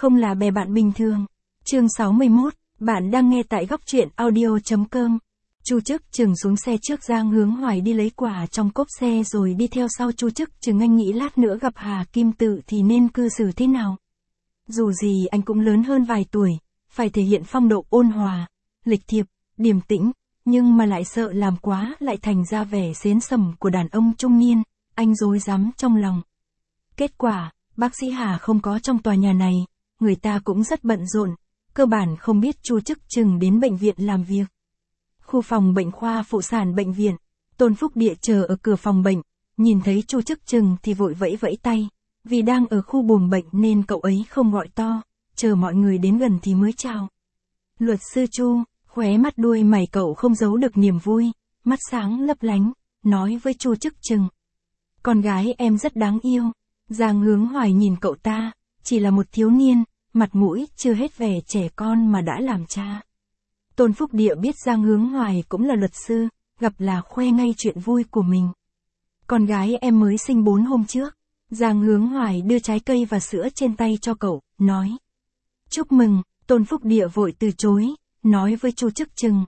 không là bè bạn bình thường. Chương 61, bạn đang nghe tại góc truyện audio.com. Chu Chức Chừng xuống xe trước Giang Hướng Hoài đi lấy quà trong cốp xe rồi đi theo sau Chu Chức Chừng. Anh nghĩ lát nữa gặp Hà Kim Tự thì nên cư xử thế nào. Dù gì anh cũng lớn hơn vài tuổi, phải thể hiện phong độ ôn hòa, lịch thiệp, điềm tĩnh, nhưng mà lại sợ làm quá lại thành ra vẻ xến sẩm của đàn ông trung niên, anh rối rắm trong lòng. Kết quả, bác sĩ Hà không có trong tòa nhà này, người ta cũng rất bận rộn, cơ bản không biết Chu Chức Chừng đến bệnh viện làm việc. Khu phòng bệnh khoa phụ sản bệnh viện, Tôn Phúc Địa chờ ở cửa phòng bệnh, nhìn thấy Chu Chức Chừng thì vội vẫy vẫy tay, vì đang ở khu buồng bệnh nên cậu ấy không gọi to, chờ mọi người đến gần thì mới chào. Luật sư Chu, khóe mắt đuôi mày cậu không giấu được niềm vui, mắt sáng lấp lánh, nói với Chu Chức Chừng. Con gái em rất đáng yêu. Giang Hướng Hoài nhìn cậu ta, chỉ là một thiếu niên, mặt mũi chưa hết vẻ trẻ con mà đã làm cha. Tôn Phúc Địa biết Giang Hướng Hoài cũng là luật sư, gặp là khoe ngay chuyện vui của mình. Con gái em mới sinh 4 hôm trước. Giang Hướng Hoài đưa trái cây và sữa trên tay cho cậu, nói. Chúc mừng. Tôn Phúc Địa vội từ chối, nói với Chu Chức Chừng.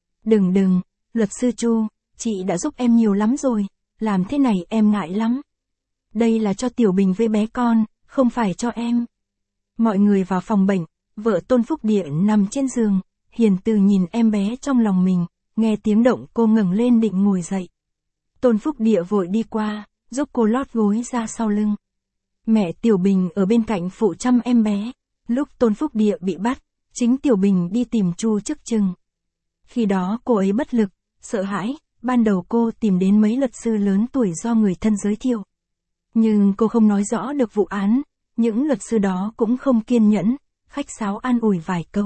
Đừng, luật sư Chu, chị đã giúp em nhiều lắm rồi, làm thế này em ngại lắm. Đây là cho Tiểu Bình với bé con, không phải cho em. Mọi người vào phòng bệnh, vợ Tôn Phúc Địa nằm trên giường, hiền từ nhìn em bé trong lòng mình, nghe tiếng động cô ngẩng lên định ngồi dậy. Tôn Phúc Địa vội đi qua, giúp cô lót gối ra sau lưng. Mẹ Tiểu Bình ở bên cạnh phụ chăm em bé, lúc Tôn Phúc Địa bị bắt, chính Tiểu Bình đi tìm Chu Chức Chừng. Khi đó cô ấy bất lực, sợ hãi, ban đầu cô tìm đến mấy luật sư lớn tuổi do người thân giới thiệu. Nhưng cô không nói rõ được vụ án, những luật sư đó cũng không kiên nhẫn, khách sáo an ủi vài câu.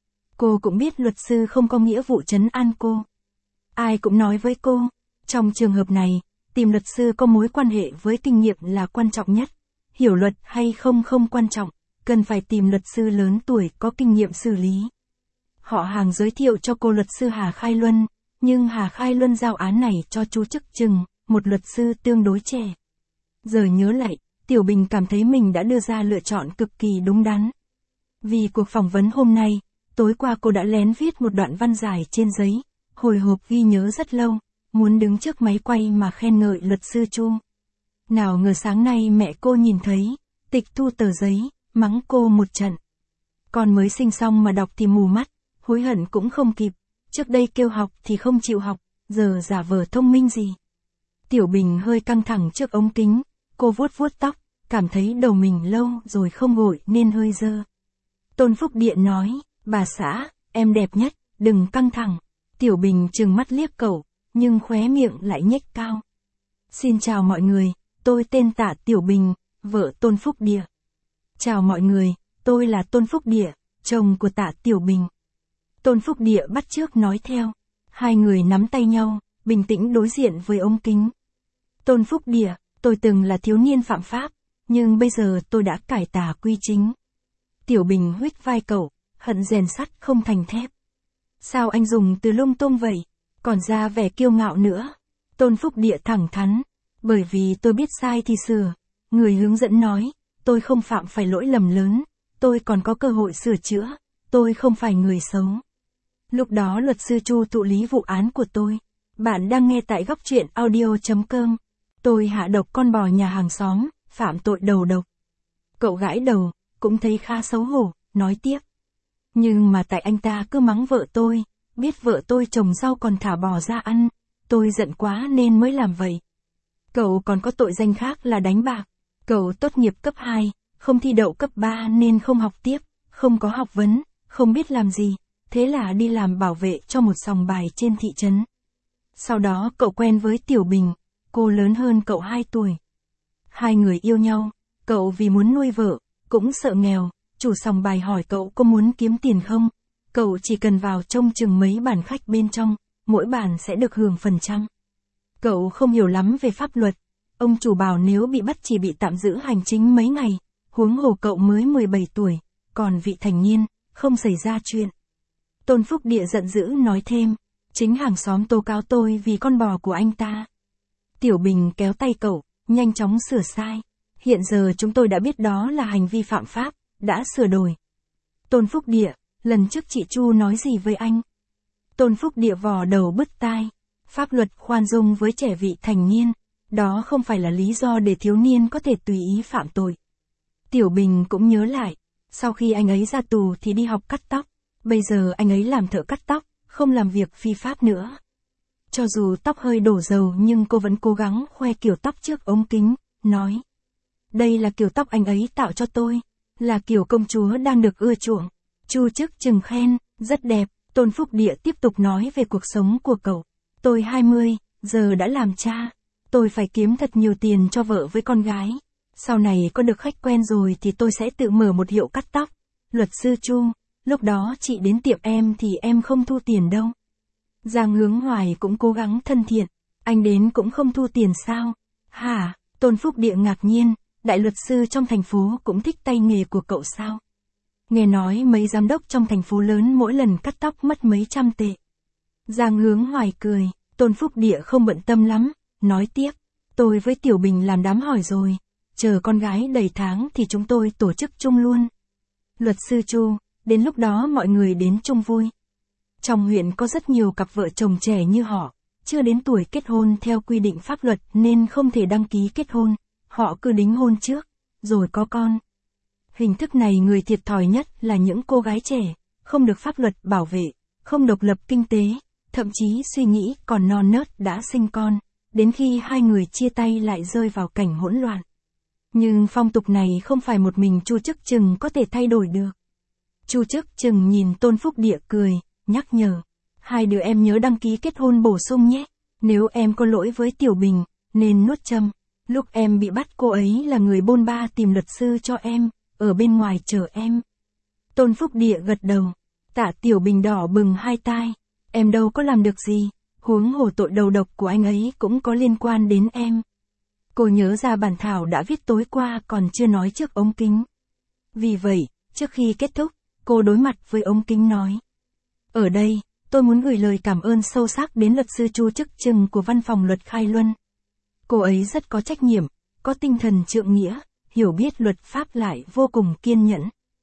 Cô cũng biết luật sư không có nghĩa vụ trấn an cô. Ai cũng nói với cô, trong trường hợp này, tìm luật sư có mối quan hệ với kinh nghiệm là quan trọng nhất. Hiểu luật hay không quan trọng, cần phải tìm luật sư lớn tuổi có kinh nghiệm xử lý. Họ hàng giới thiệu cho cô luật sư Hà Khai Luân, nhưng Hà Khai Luân giao án này cho Chu Chức Chừng, một luật sư tương đối trẻ. Giờ nhớ lại, Tiểu Bình cảm thấy mình đã đưa ra lựa chọn cực kỳ đúng đắn. Vì cuộc phỏng vấn hôm nay, tối qua cô đã lén viết một đoạn văn dài trên giấy, hồi hộp ghi nhớ rất lâu, muốn đứng trước máy quay mà khen ngợi luật sư Chu. Nào ngờ sáng nay mẹ cô nhìn thấy, tịch thu tờ giấy, mắng cô một trận. Con mới sinh xong mà đọc thì mù mắt, hối hận cũng không kịp, trước đây kêu học thì không chịu học, giờ giả vờ thông minh gì. Tiểu Bình hơi căng thẳng trước ống kính, cô vuốt tóc, cảm thấy đầu mình lâu rồi không gội nên hơi dơ. Tôn Phúc Điện nói, bà xã, em đẹp nhất, đừng căng thẳng. Tiểu Bình trừng mắt liếc cậu, nhưng khóe miệng lại nhếch cao. Xin chào mọi người, tôi tên Tạ Tiểu Bình, vợ Tôn Phúc Địa. Chào mọi người, tôi là Tôn Phúc Địa, chồng của Tạ Tiểu Bình. Tôn Phúc Địa bắt chước nói theo. Hai người nắm tay nhau, bình tĩnh đối diện với ống kính. Tôn Phúc Địa, tôi từng là thiếu niên phạm pháp, nhưng bây giờ tôi đã cải tà quy chính. Tiểu Bình huých vai cậu, hận rèn sắt không thành thép. Sao anh dùng từ lung tung vậy, còn ra vẻ kiêu ngạo nữa. Tôn Phúc Địa thẳng thắn, bởi vì tôi biết sai thì sửa. Người hướng dẫn nói, tôi không phạm phải lỗi lầm lớn, tôi còn có cơ hội sửa chữa, tôi không phải người xấu. Lúc đó luật sư Chu thụ lý vụ án của tôi. Bạn đang nghe tại góc truyện audio.com. Tôi hạ độc con bò nhà hàng xóm, phạm tội đầu độc. Cậu gãi đầu, cũng thấy khá xấu hổ, nói tiếp. Nhưng mà tại anh ta cứ mắng vợ tôi, biết vợ tôi trồng rau còn thả bò ra ăn, tôi giận quá nên mới làm vậy. Cậu còn có tội danh khác là đánh bạc. Cậu tốt nghiệp cấp 2, không thi đậu cấp 3 nên không học tiếp, không có học vấn, không biết làm gì, thế là đi làm bảo vệ cho một sòng bài trên thị trấn. Sau đó cậu quen với Tiểu Bình, cô lớn hơn cậu 2 tuổi. Hai người yêu nhau, cậu vì muốn nuôi vợ, cũng sợ nghèo, chủ sòng bài hỏi cậu có muốn kiếm tiền không, cậu chỉ cần vào trông chừng mấy bàn khách bên trong, mỗi bàn sẽ được hưởng phần trăm. Cậu không hiểu lắm về pháp luật, ông chủ bảo nếu bị bắt chỉ bị tạm giữ hành chính mấy ngày, huống hồ cậu mới 17 tuổi, còn vị thành niên, không xảy ra chuyện. Tôn Phúc Địa giận dữ nói thêm, chính hàng xóm tố cáo tôi vì con bò của anh ta. Tiểu Bình kéo tay cậu, nhanh chóng sửa sai. Hiện giờ chúng tôi đã biết đó là hành vi phạm pháp, đã sửa đổi. Tôn Phúc Địa, lần trước chị Chu nói gì với anh? Tôn Phúc Địa vò đầu bứt tai. Pháp luật khoan dung với trẻ vị thành niên, đó không phải là lý do để thiếu niên có thể tùy ý phạm tội. Tiểu Bình cũng nhớ lại, sau khi anh ấy ra tù thì đi học cắt tóc, bây giờ anh ấy làm thợ cắt tóc, không làm việc phi pháp nữa. Cho dù tóc hơi đổ dầu nhưng cô vẫn cố gắng khoe kiểu tóc trước ống kính, nói. Đây là kiểu tóc anh ấy tạo cho tôi, là kiểu công chúa đang được ưa chuộng. Chu Chức Chừng khen, rất đẹp. Tôn Phúc Địa tiếp tục nói về cuộc sống của cậu. Tôi 20, giờ đã làm cha. Tôi phải kiếm thật nhiều tiền cho vợ với con gái. Sau này có được khách quen rồi thì tôi sẽ tự mở một hiệu cắt tóc. Luật sư Chu, lúc đó chị đến tiệm em thì em không thu tiền đâu. Giang Hướng Hoài cũng cố gắng thân thiện. Anh đến cũng không thu tiền sao? Hả? Tôn Phúc Địa ngạc nhiên, đại luật sư trong thành phố cũng thích tay nghề của cậu sao? Nghe nói mấy giám đốc trong thành phố lớn mỗi lần cắt tóc mất mấy trăm tệ. Giang Hướng Hoài cười, Tôn Phúc Địa không bận tâm lắm, nói tiếp, tôi với Tiểu Bình làm đám hỏi rồi, chờ con gái đầy tháng thì chúng tôi tổ chức chung luôn. Luật sư Chu, đến lúc đó mọi người đến chung vui. Trong huyện có rất nhiều cặp vợ chồng trẻ như họ, chưa đến tuổi kết hôn theo quy định pháp luật nên không thể đăng ký kết hôn, họ cứ đính hôn trước, rồi có con. Hình thức này người thiệt thòi nhất là những cô gái trẻ, không được pháp luật bảo vệ, không độc lập kinh tế, thậm chí suy nghĩ còn non nớt đã sinh con, đến khi hai người chia tay lại rơi vào cảnh hỗn loạn. Nhưng phong tục này không phải một mình Chu Chức Chừng có thể thay đổi được. Chu Chức Chừng nhìn Tôn Phúc Địa cười, nhắc nhở, hai đứa em nhớ đăng ký kết hôn bổ sung nhé, nếu em có lỗi với Tiểu Bình, nên nuốt châm, lúc em bị bắt cô ấy là người bôn ba tìm luật sư cho em, ở bên ngoài chờ em. Tôn Phúc Địa gật đầu, Tạ Tiểu Bình đỏ bừng hai tai, em đâu có làm được gì, huống hồ tội đầu độc của anh ấy cũng có liên quan đến em. Cô nhớ ra bản thảo đã viết tối qua còn chưa nói trước ống kính. Vì vậy, trước khi kết thúc, cô đối mặt với ống kính nói. Ở đây, tôi muốn gửi lời cảm ơn sâu sắc đến luật sư Chu Chức Chừng của Văn phòng Luật Khai Luân. Cô ấy rất có trách nhiệm, có tinh thần trượng nghĩa, hiểu biết luật pháp lại vô cùng kiên nhẫn.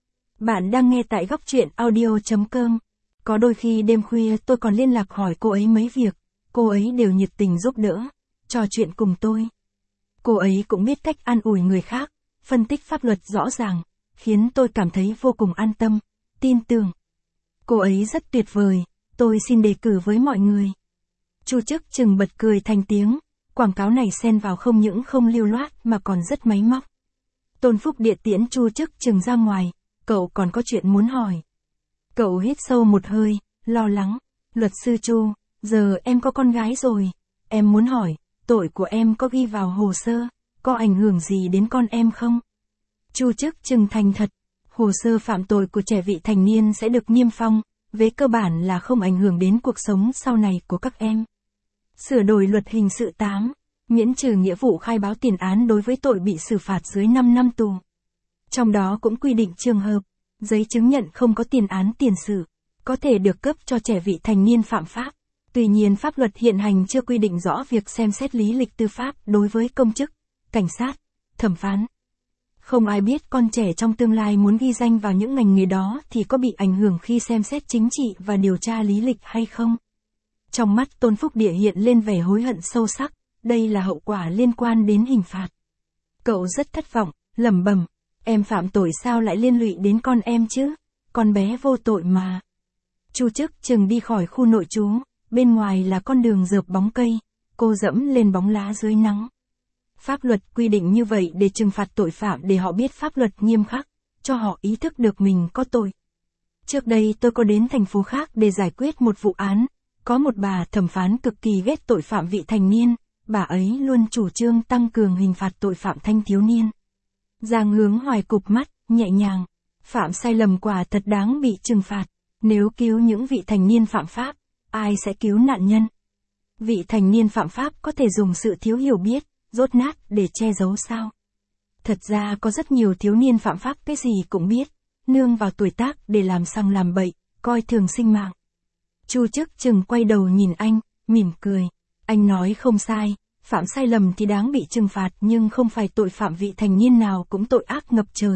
Bạn đang nghe tại Góc Truyện Audio.com. Có đôi khi đêm khuya tôi còn liên lạc hỏi cô ấy mấy việc, cô ấy đều nhiệt tình giúp đỡ, trò chuyện cùng tôi. Cô ấy cũng biết cách an ủi người khác, phân tích pháp luật rõ ràng, khiến tôi cảm thấy vô cùng an tâm, tin tưởng. Cô ấy rất tuyệt vời, tôi xin đề cử với mọi người. Chu Chức Chừng bật cười thành tiếng, quảng cáo này xen vào không những không lưu loát mà còn rất máy móc. Tôn Phúc Địa tiễn Chu Chức Chừng ra ngoài, cậu còn có chuyện muốn hỏi. Cậu hít sâu một hơi, lo lắng, luật sư Chu, giờ em có con gái rồi, em muốn hỏi, tội của em có ghi vào hồ sơ, có ảnh hưởng gì đến con em không? Chu Chức Chừng thành thật, hồ sơ phạm tội của trẻ vị thành niên sẽ được niêm phong, về cơ bản là không ảnh hưởng đến cuộc sống sau này của các em. Sửa đổi luật hình sự 8, miễn trừ nghĩa vụ khai báo tiền án đối với tội bị xử phạt dưới 5 năm tù. Trong đó cũng quy định trường hợp, giấy chứng nhận không có tiền án tiền sự, có thể được cấp cho trẻ vị thành niên phạm pháp. Tuy nhiên pháp luật hiện hành chưa quy định rõ việc xem xét lý lịch tư pháp đối với công chức, cảnh sát, thẩm phán. Không ai biết con trẻ trong tương lai muốn ghi danh vào những ngành nghề đó thì có bị ảnh hưởng khi xem xét chính trị và điều tra lý lịch hay không. Trong mắt Tôn Phúc Địa hiện lên vẻ hối hận sâu sắc, đây là hậu quả liên quan đến hình phạt. Cậu rất thất vọng, lẩm bẩm, em phạm tội sao lại liên lụy đến con em chứ, con bé vô tội mà. Chu Chức Chừng đi khỏi khu nội trú, bên ngoài là con đường rợp bóng cây, cô dẫm lên bóng lá dưới nắng. Pháp luật quy định như vậy để trừng phạt tội phạm để họ biết pháp luật nghiêm khắc, cho họ ý thức được mình có tội. Trước đây tôi có đến thành phố khác để giải quyết một vụ án, có một bà thẩm phán cực kỳ ghét tội phạm vị thành niên, bà ấy luôn chủ trương tăng cường hình phạt tội phạm thanh thiếu niên. Giang Hướng Hoài cụp mắt, nhẹ nhàng, phạm sai lầm quả thật đáng bị trừng phạt, nếu cứu những vị thành niên phạm pháp, ai sẽ cứu nạn nhân? Vị thành niên phạm pháp có thể dùng sự thiếu hiểu biết, dốt nát để che giấu sao? Thật ra có rất nhiều thiếu niên phạm pháp cái gì cũng biết, nương vào tuổi tác để làm xăng làm bậy, coi thường sinh mạng. Chu Chức Chừng quay đầu nhìn anh, mỉm cười. Anh nói không sai, phạm sai lầm thì đáng bị trừng phạt nhưng không phải tội phạm vị thành niên nào cũng tội ác ngập trời,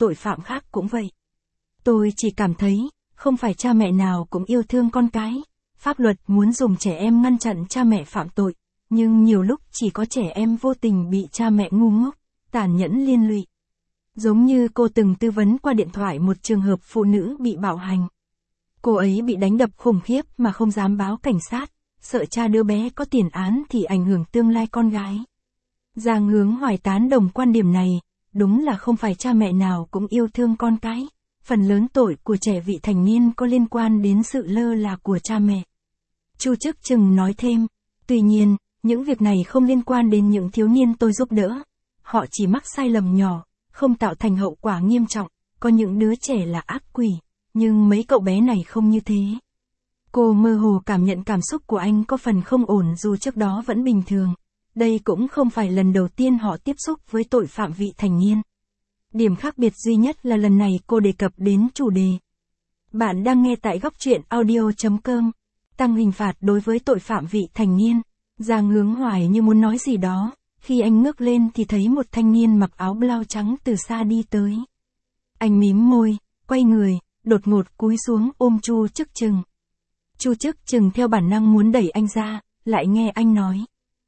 tội phạm khác cũng vậy. Tôi chỉ cảm thấy, không phải cha mẹ nào cũng yêu thương con cái. Pháp luật muốn dùng trẻ em ngăn chặn cha mẹ phạm tội, nhưng nhiều lúc chỉ có trẻ em vô tình bị cha mẹ ngu ngốc, tàn nhẫn liên lụy. Giống như cô từng tư vấn qua điện thoại một trường hợp phụ nữ bị bạo hành. Cô ấy bị đánh đập khủng khiếp mà không dám báo cảnh sát, sợ cha đứa bé có tiền án thì ảnh hưởng tương lai con gái. Giang Hướng Hoài tán đồng quan điểm này, đúng là không phải cha mẹ nào cũng yêu thương con cái. Phần lớn tội của trẻ vị thành niên có liên quan đến sự lơ là của cha mẹ. Chu Chức Chừng nói thêm, tuy nhiên, những việc này không liên quan đến những thiếu niên tôi giúp đỡ. Họ chỉ mắc sai lầm nhỏ, không tạo thành hậu quả nghiêm trọng, có những đứa trẻ là ác quỷ, nhưng mấy cậu bé này không như thế. Cô mơ hồ cảm nhận cảm xúc của anh có phần không ổn dù trước đó vẫn bình thường. Đây cũng không phải lần đầu tiên họ tiếp xúc với tội phạm vị thành niên. Điểm khác biệt duy nhất là lần này cô đề cập đến chủ đề. Bạn đang nghe tại góc truyện audio.com. Tăng hình phạt đối với tội phạm vị thành niên. Giang Hướng Hoài như muốn nói gì đó, khi anh ngước lên thì thấy một thanh niên mặc áo blau trắng từ xa đi tới. Anh mím môi, quay người, đột ngột cúi xuống ôm Chu Chức Chừng. Chu Chức Chừng theo bản năng muốn đẩy anh ra, lại nghe anh nói.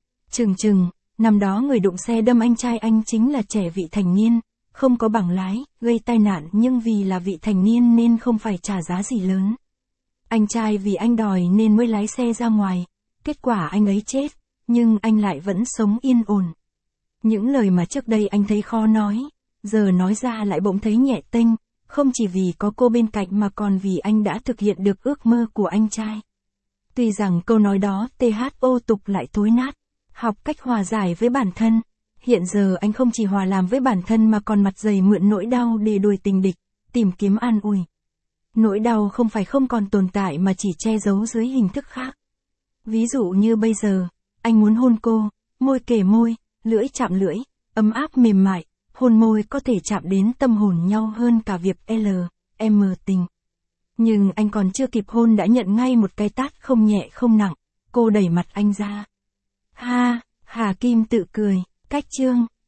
Chừng, năm đó người đụng xe đâm anh trai anh chính là trẻ vị thành niên, không có bằng lái, gây tai nạn nhưng vì là vị thành niên nên không phải trả giá gì lớn. Anh trai vì anh đòi nên mới lái xe ra ngoài, kết quả anh ấy chết, nhưng anh lại vẫn sống yên ổn. Những lời mà trước đây anh thấy khó nói, giờ nói ra lại bỗng thấy nhẹ tênh, không chỉ vì có cô bên cạnh mà còn vì anh đã thực hiện được ước mơ của anh trai. Tuy rằng câu nói đó THO tục lại thối nát, học cách hòa giải với bản thân. Hiện giờ anh không chỉ hòa làm với bản thân mà còn mặt dày mượn nỗi đau để đuổi tình địch, tìm kiếm an ủi. Nỗi đau không phải không còn tồn tại mà chỉ che giấu dưới hình thức khác. Ví dụ như bây giờ, anh muốn hôn cô, môi kề môi, lưỡi chạm lưỡi, ấm áp mềm mại, hôn môi có thể chạm đến tâm hồn nhau hơn cả việc M tình. Nhưng anh còn chưa kịp hôn đã nhận ngay một cái tát không nhẹ không nặng, cô đẩy mặt anh ra. Ha, Hà Kim tự cười, cách chương.